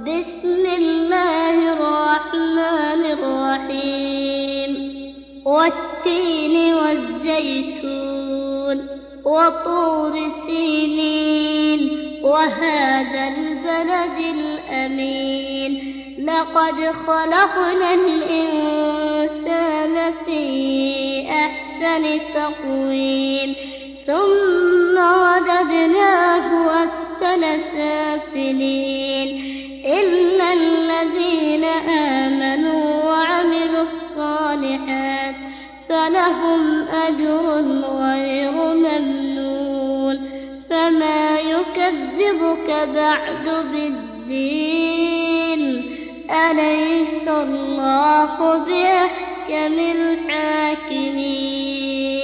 بسم الله الرحمن الرحيم والتين والزيتون وطور سينين وهذا البلد الأمين لقد خلقنا الإنسان في أحسن تقويم ثم رددناه أسفل سافلين إلا الذين آمنوا وعملوا الصالحات فلهم أجر غير ممنون فما يكذبك بعد بالدين أليس الله بأحكم الحاكمين